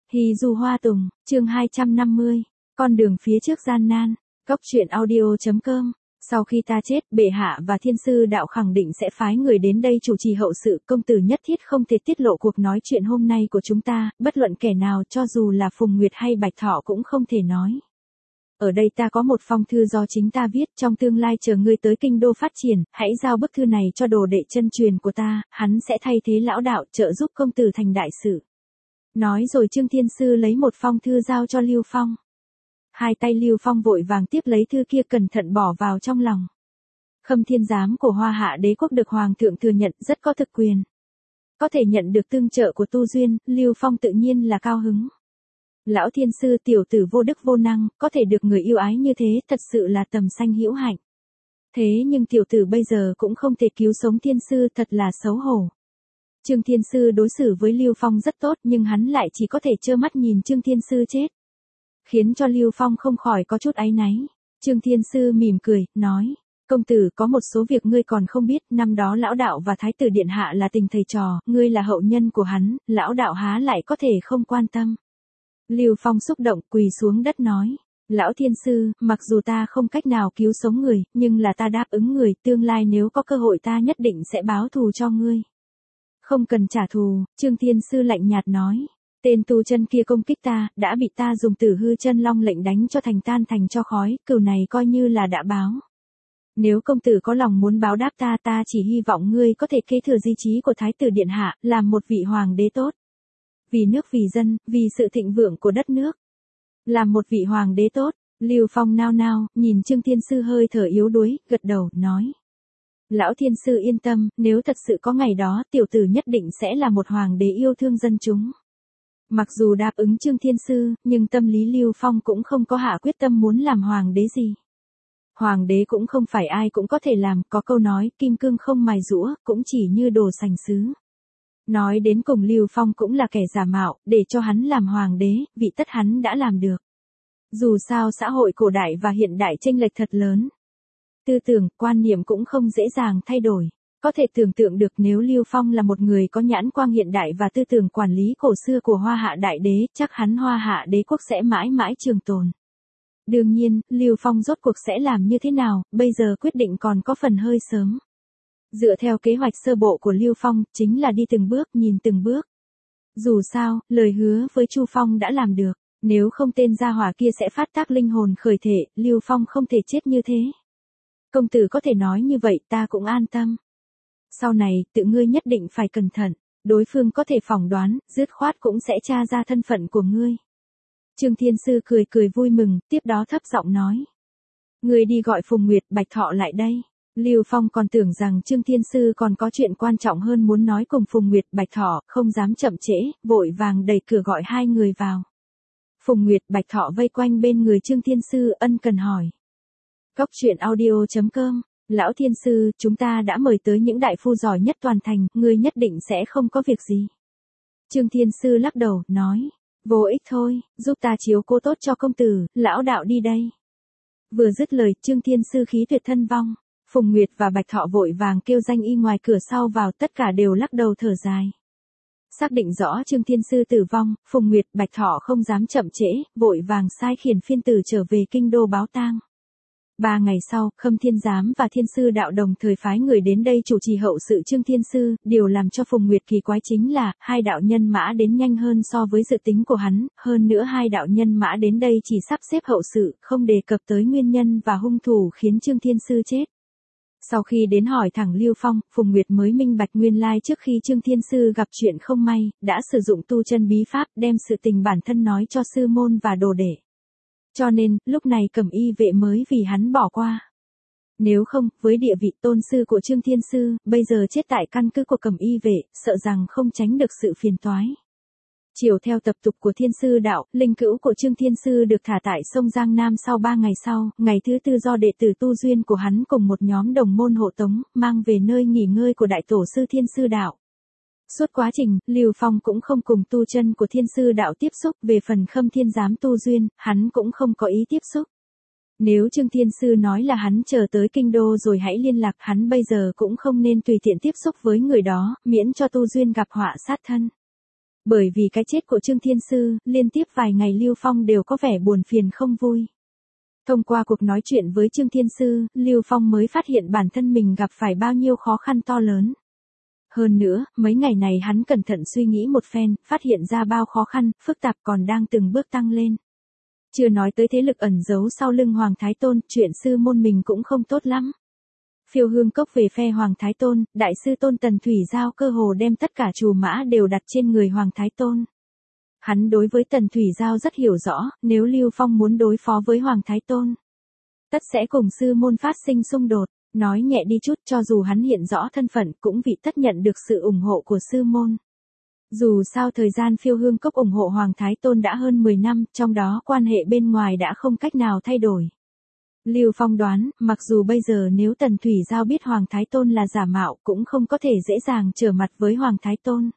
Hì dù hoa tùng, chương 250, con đường phía trước gian nan, Cốc truyện audio.com. Sau khi ta chết, bệ hạ và thiên sư đạo khẳng định sẽ phái người đến đây chủ trì hậu sự, công tử nhất thiết không thể tiết lộ cuộc nói chuyện hôm nay của chúng ta, bất luận kẻ nào cho dù là Phùng Nguyệt hay Bạch Thọ cũng không thể nói. Ở đây ta có một phong thư do chính ta viết, trong tương lai chờ ngươi tới kinh đô phát triển, hãy giao bức thư này cho đồ đệ chân truyền của ta, hắn sẽ thay thế lão đạo trợ giúp công tử thành đại sự. Nói rồi Trương Thiên Sư lấy một phong thư giao cho Lưu Phong. Hai tay Lưu Phong vội vàng tiếp lấy thư kia cẩn thận bỏ vào trong lòng. Khâm Thiên Giám của Hoa Hạ Đế quốc được Hoàng thượng thừa nhận rất có thực quyền. Có thể nhận được tương trợ của Tu Duyên, Lưu Phong tự nhiên là cao hứng. Lão Thiên Sư tiểu tử vô đức vô năng, có thể được người yêu ái như thế thật sự là tầm sanh hữu hạnh. Thế nhưng tiểu tử bây giờ cũng không thể cứu sống Thiên Sư, thật là xấu hổ. Trương Thiên Sư đối xử với Lưu Phong rất tốt nhưng hắn lại chỉ có thể trơ mắt nhìn Trương Thiên Sư chết. Khiến cho Lưu Phong không khỏi có chút áy náy. Trương Thiên Sư mỉm cười, nói, công tử có một số việc ngươi còn không biết, năm đó lão đạo và thái tử điện hạ là tình thầy trò, ngươi là hậu nhân của hắn, lão đạo há lại có thể không quan tâm. Lưu Phong xúc động quỳ xuống đất nói, lão Thiên Sư, mặc dù ta không cách nào cứu sống người, nhưng là ta đáp ứng người, tương lai nếu có cơ hội ta nhất định sẽ báo thù cho ngươi. Không cần trả thù, Trương Thiên Sư lạnh nhạt nói. Tên tu chân kia công kích ta, đã bị ta dùng Tử Hư Chân Long lệnh đánh cho thành tan thành cho khói, cừu này coi như là đã báo. Nếu công tử có lòng muốn báo đáp ta, ta chỉ hy vọng ngươi có thể kế thừa di chí của Thái tử Điện Hạ, làm một vị hoàng đế tốt. Vì nước vì dân, vì sự thịnh vượng của đất nước. Làm một vị hoàng đế tốt, Lưu Phong nao nao, nhìn Trương Thiên Sư hơi thở yếu đuối, gật đầu, nói. Lão Thiên Sư yên tâm, nếu thật sự có ngày đó, tiểu tử nhất định sẽ là một hoàng đế yêu thương dân chúng. Mặc dù đáp ứng Trương Thiên Sư, nhưng tâm lý Lưu Phong cũng không có hạ quyết tâm muốn làm hoàng đế gì. Hoàng đế cũng không phải ai cũng có thể làm, có câu nói, kim cương không mài giũa, cũng chỉ như đồ sành sứ. Nói đến cùng Lưu Phong cũng là kẻ giả mạo, để cho hắn làm hoàng đế, vị tất hắn đã làm được. Dù sao xã hội cổ đại và hiện đại chênh lệch thật lớn. Tư tưởng, quan niệm cũng không dễ dàng thay đổi. Có thể tưởng tượng được nếu Lưu Phong là một người có nhãn quang hiện đại và tư tưởng quản lý cổ xưa của Hoa Hạ Đại Đế, chắc hắn Hoa Hạ Đế quốc sẽ mãi mãi trường tồn. Đương nhiên, Lưu Phong rốt cuộc sẽ làm như thế nào, bây giờ quyết định còn có phần hơi sớm. Dựa theo kế hoạch sơ bộ của Lưu Phong, chính là đi từng bước nhìn từng bước. Dù sao, lời hứa với Chu Phong đã làm được, nếu không tên gia hỏa kia sẽ phát tác linh hồn khởi thể, Lưu Phong không thể chết như thế. Công tử có thể nói như vậy ta cũng an tâm. Sau này, tự ngươi nhất định phải cẩn thận, đối phương có thể phỏng đoán, dứt khoát cũng sẽ tra ra thân phận của ngươi. Trương Thiên Sư cười cười vui mừng, tiếp đó thấp giọng nói. Ngươi đi gọi Phùng Nguyệt, Bạch Thọ lại đây. Lưu Phong còn tưởng rằng Trương Thiên Sư còn có chuyện quan trọng hơn muốn nói cùng Phùng Nguyệt, Bạch Thọ, không dám chậm trễ, vội vàng đẩy cửa gọi hai người vào. Phùng Nguyệt, Bạch Thọ vây quanh bên người Trương Thiên Sư ân cần hỏi. Cốc truyện audio.com. Lão Thiên Sư, chúng ta đã mời tới những đại phu giỏi nhất toàn thành, ngươi nhất định sẽ không có việc gì. Trương Thiên Sư lắc đầu, nói, vô ích thôi, giúp ta chiếu cố tốt cho công tử, lão đạo đi đây. Vừa dứt lời, Trương Thiên Sư khí tuyệt thân vong, Phùng Nguyệt và Bạch Thọ vội vàng kêu danh y ngoài cửa sau vào, tất cả đều lắc đầu thở dài. Xác định rõ Trương Thiên Sư tử vong, Phùng Nguyệt, Bạch Thọ không dám chậm trễ, vội vàng sai khiển phiên tử trở về kinh đô báo tang. 3 ngày sau, Khâm Thiên Giám và Thiên Sư đạo đồng thời phái người đến đây chủ trì hậu sự Trương Thiên Sư, điều làm cho Phùng Nguyệt kỳ quái chính là, hai đạo nhân mã đến nhanh hơn so với dự tính của hắn, hơn nữa hai đạo nhân mã đến đây chỉ sắp xếp hậu sự, không đề cập tới nguyên nhân và hung thủ khiến Trương Thiên Sư chết. Sau khi đến hỏi thẳng Lưu Phong, Phùng Nguyệt mới minh bạch nguyên lai trước khi Trương Thiên Sư gặp chuyện không may, đã sử dụng tu chân bí pháp đem sự tình bản thân nói cho sư môn và đồ đệ. Cho nên, lúc này Cẩm Y vệ mới vì hắn bỏ qua. Nếu không, với địa vị tôn sư của Trương Thiên Sư, bây giờ chết tại căn cứ của Cẩm Y vệ, sợ rằng không tránh được sự phiền toái. Chiều theo tập tục của Thiên Sư đạo, linh cữu của Trương Thiên Sư được thả tại sông Giang Nam sau 3 ngày sau, ngày thứ 4 do đệ tử tu duyên của hắn cùng một nhóm đồng môn hộ tống, mang về nơi nghỉ ngơi của đại tổ sư Thiên Sư đạo. Suốt quá trình, Lưu Phong cũng không cùng tu chân của Thiên Sư đạo tiếp xúc, về phần Khâm Thiên Giám tu duyên, hắn cũng không có ý tiếp xúc. Nếu Trương Thiên Sư nói là hắn chờ tới kinh đô rồi hãy liên lạc, hắn bây giờ cũng không nên tùy tiện tiếp xúc với người đó, miễn cho tu duyên gặp họa sát thân. Bởi vì cái chết của Trương Thiên Sư, liên tiếp vài ngày Lưu Phong đều có vẻ buồn phiền không vui. Thông qua cuộc nói chuyện với Trương Thiên Sư, Lưu Phong mới phát hiện bản thân mình gặp phải bao nhiêu khó khăn to lớn. Hơn nữa, mấy ngày này hắn cẩn thận suy nghĩ một phen, phát hiện ra bao khó khăn, phức tạp còn đang từng bước tăng lên. Chưa nói tới thế lực ẩn giấu sau lưng Hoàng Thái Tôn, chuyện sư môn mình cũng không tốt lắm. Phiêu Hương Cốc về phe Hoàng Thái Tôn, đại sư Tôn Tần Thủy Giao cơ hồ đem tất cả trù mã đều đặt trên người Hoàng Thái Tôn. Hắn đối với Tần Thủy Giao rất hiểu rõ, nếu Lưu Phong muốn đối phó với Hoàng Thái Tôn, tất sẽ cùng sư môn phát sinh xung đột. Nói nhẹ đi chút, cho dù hắn hiện rõ thân phận cũng vì tất nhận được sự ủng hộ của sư môn. Dù sao thời gian Phiêu Hương Cốc ủng hộ Hoàng Thái Tôn đã hơn 10 năm, trong đó quan hệ bên ngoài đã không cách nào thay đổi. Lưu Phong đoán, mặc dù bây giờ nếu Tần Thủy Giao biết Hoàng Thái Tôn là giả mạo cũng không có thể dễ dàng trở mặt với Hoàng Thái Tôn.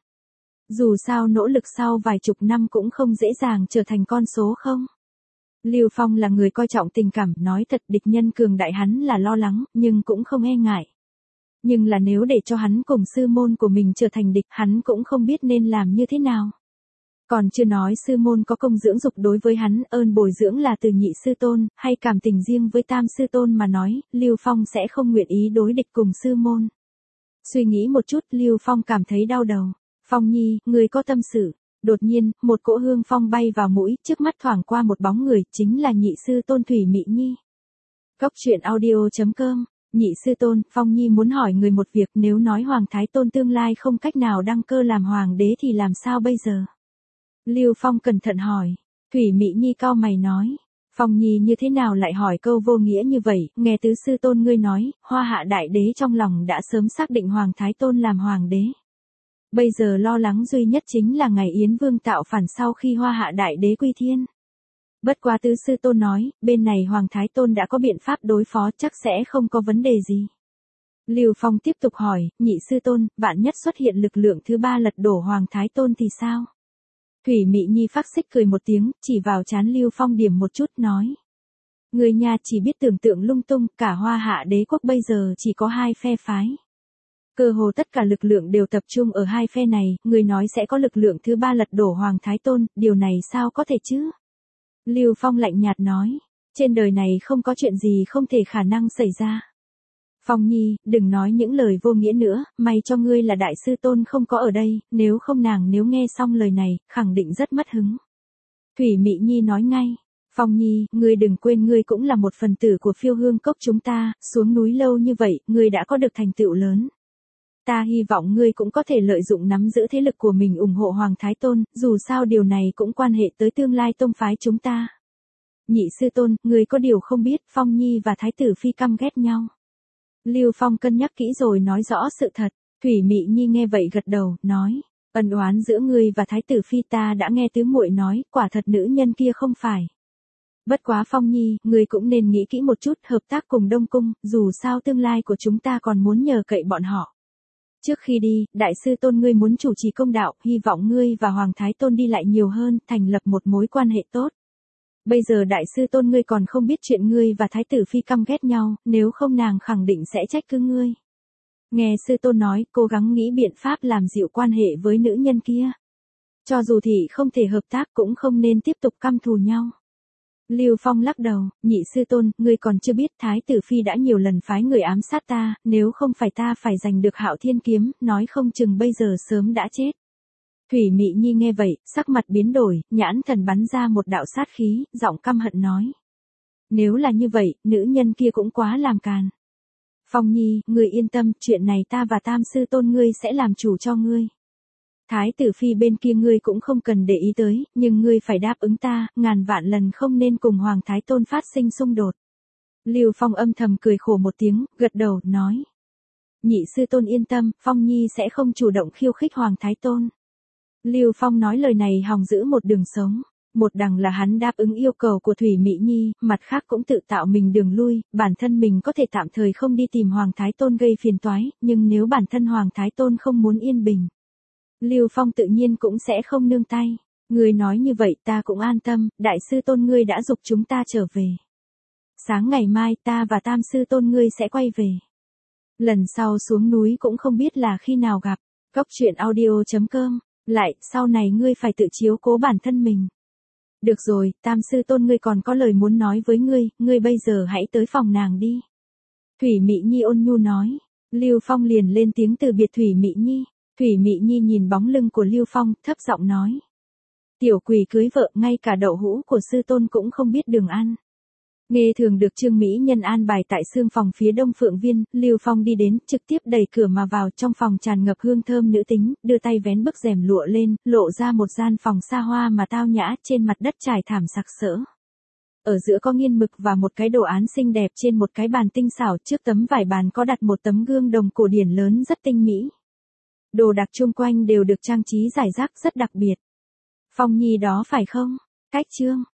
Dù sao nỗ lực sau vài chục năm cũng không dễ dàng trở thành con số không. Lưu Phong là người coi trọng tình cảm, nói thật địch nhân cường đại hắn là lo lắng, nhưng cũng không e ngại. Nhưng là nếu để cho hắn cùng sư môn của mình trở thành địch, hắn cũng không biết nên làm như thế nào. Còn chưa nói sư môn có công dưỡng dục đối với hắn, ơn bồi dưỡng là từ nhị sư tôn, hay cảm tình riêng với tam sư tôn mà nói, Lưu Phong sẽ không nguyện ý đối địch cùng sư môn. Suy nghĩ một chút, Lưu Phong cảm thấy đau đầu. Phong Nhi, người có tâm sự. Đột nhiên, một cỗ hương phong bay vào mũi, trước mắt thoảng qua một bóng người, chính là nhị sư tôn Thủy Mị Nhi. Cốc truyện audio.com. Nhị sư tôn, Phong Nhi muốn hỏi người một việc, nếu nói Hoàng Thái Tôn tương lai không cách nào đăng cơ làm hoàng đế thì làm sao bây giờ? Lưu Phong cẩn thận hỏi. Thủy Mị Nhi cau mày nói. Phong Nhi như thế nào lại hỏi câu vô nghĩa như vậy, nghe tứ sư tôn ngươi nói, Hoa Hạ Đại Đế trong lòng đã sớm xác định Hoàng Thái Tôn làm hoàng đế. Bây giờ lo lắng duy nhất chính là ngày Yến Vương tạo phản sau khi Hoa Hạ Đại Đế quy thiên. Bất quá tứ sư tôn nói, bên này Hoàng Thái Tôn đã có biện pháp đối phó, chắc sẽ không có vấn đề gì. Lưu Phong tiếp tục hỏi, nhị sư tôn, vạn nhất xuất hiện lực lượng thứ ba lật đổ Hoàng Thái Tôn thì sao? Thủy Mị Nhi phác xích cười một tiếng, chỉ vào trán Lưu Phong điểm một chút nói. Người nhà chỉ biết tưởng tượng lung tung, cả Hoa Hạ Đế quốc bây giờ chỉ có hai phe phái. Cơ hồ tất cả lực lượng đều tập trung ở hai phe này, người nói sẽ có lực lượng thứ ba lật đổ Hoàng Thái Tôn, điều này sao có thể chứ? Lưu Phong lạnh nhạt nói, trên đời này không có chuyện gì không thể khả năng xảy ra. Phong Nhi, đừng nói những lời vô nghĩa nữa, may cho ngươi là đại sư tôn không có ở đây, nếu không nàng nếu nghe xong lời này, khẳng định rất mất hứng. Thủy Mị Nhi nói ngay, Phong Nhi, ngươi đừng quên ngươi cũng là một phần tử của Phiêu Hương Cốc chúng ta, xuống núi lâu như vậy, ngươi đã có được thành tựu lớn. Ta hy vọng ngươi cũng có thể lợi dụng nắm giữ thế lực của mình ủng hộ Hoàng Thái Tôn, dù sao điều này cũng quan hệ tới tương lai tông phái chúng ta. Nhị sư tôn, ngươi có điều không biết, Phong Nhi và Thái tử Phi căm ghét nhau. Lưu Phong cân nhắc kỹ rồi nói rõ sự thật. Thủy Mị Nhi nghe vậy gật đầu, nói, ân oán giữa ngươi và Thái tử Phi ta đã nghe tứ muội nói, quả thật nữ nhân kia không phải. Bất quá Phong Nhi, ngươi cũng nên nghĩ kỹ một chút, hợp tác cùng Đông Cung, dù sao tương lai của chúng ta còn muốn nhờ cậy bọn họ. Trước khi đi, đại sư tôn ngươi muốn chủ trì công đạo, hy vọng ngươi và Hoàng Thái Tôn đi lại nhiều hơn, thành lập một mối quan hệ tốt. Bây giờ đại sư tôn ngươi còn không biết chuyện ngươi và Thái tử Phi căm ghét nhau, nếu không nàng khẳng định sẽ trách cứ ngươi. Nghe sư tôn nói, cố gắng nghĩ biện pháp làm dịu quan hệ với nữ nhân kia. Cho dù thì không thể hợp tác cũng không nên tiếp tục căm thù nhau. Lưu Phong lắc đầu, nhị sư tôn, ngươi còn chưa biết Thái tử Phi đã nhiều lần phái người ám sát ta, nếu không phải ta phải giành được Hạo Thiên Kiếm, nói không chừng bây giờ sớm đã chết. Thủy Mị Nhi nghe vậy, sắc mặt biến đổi, nhãn thần bắn ra một đạo sát khí, giọng căm hận nói. Nếu là như vậy, nữ nhân kia cũng quá làm càn. Phong Nhi, ngươi yên tâm, chuyện này ta và tam sư tôn ngươi sẽ làm chủ cho ngươi. Thái tử Phi bên kia ngươi cũng không cần để ý tới, nhưng ngươi phải đáp ứng ta, ngàn vạn lần không nên cùng Hoàng Thái Tôn phát sinh xung đột. Lưu Phong âm thầm cười khổ một tiếng, gật đầu, nói. Nhị sư tôn yên tâm, Phong Nhi sẽ không chủ động khiêu khích Hoàng Thái Tôn. Lưu Phong nói lời này hòng giữ một đường sống. Một đằng là hắn đáp ứng yêu cầu của Thủy Mị Nhi, mặt khác cũng tự tạo mình đường lui, bản thân mình có thể tạm thời không đi tìm Hoàng Thái Tôn gây phiền toái, nhưng nếu bản thân Hoàng Thái Tôn không muốn yên bình, Lưu Phong tự nhiên cũng sẽ không nương tay. Ngươi nói như vậy ta cũng an tâm, đại sư tôn ngươi đã giục chúng ta trở về. Sáng ngày mai ta và tam sư tôn ngươi sẽ quay về. Lần sau xuống núi cũng không biết là khi nào gặp. Cốc truyện audio.com Lại, sau này ngươi phải tự chiếu cố bản thân mình. Được rồi, Tam sư tôn ngươi còn có lời muốn nói với ngươi bây giờ hãy tới phòng nàng đi. Thủy Mị Nhi ôn nhu nói. Lưu Phong liền lên tiếng từ biệt Thủy Mị Nhi. Thủy Mị Nhi nhìn bóng lưng của Lưu Phong, thấp giọng nói. Tiểu quỷ cưới vợ, ngay cả đậu hũ của sư tôn cũng không biết đường ăn. Nghe thường được Trương Mỹ Nhân an bài tại xương phòng phía đông Phượng Viên, Lưu Phong đi đến, trực tiếp đẩy cửa mà vào, trong phòng tràn ngập hương thơm nữ tính, đưa tay vén bức rèm lụa lên, lộ ra một gian phòng xa hoa mà tao nhã, trên mặt đất trải thảm sặc sỡ. Ở giữa có nghiên mực và một cái đồ án xinh đẹp trên một cái bàn tinh xảo, trước tấm vải bàn có đặt một tấm gương đồng cổ điển lớn rất tinh mỹ. Đồ đạc chung quanh đều được trang trí rải rác rất đặc biệt. Phong Nhi đó phải không? Cách Trương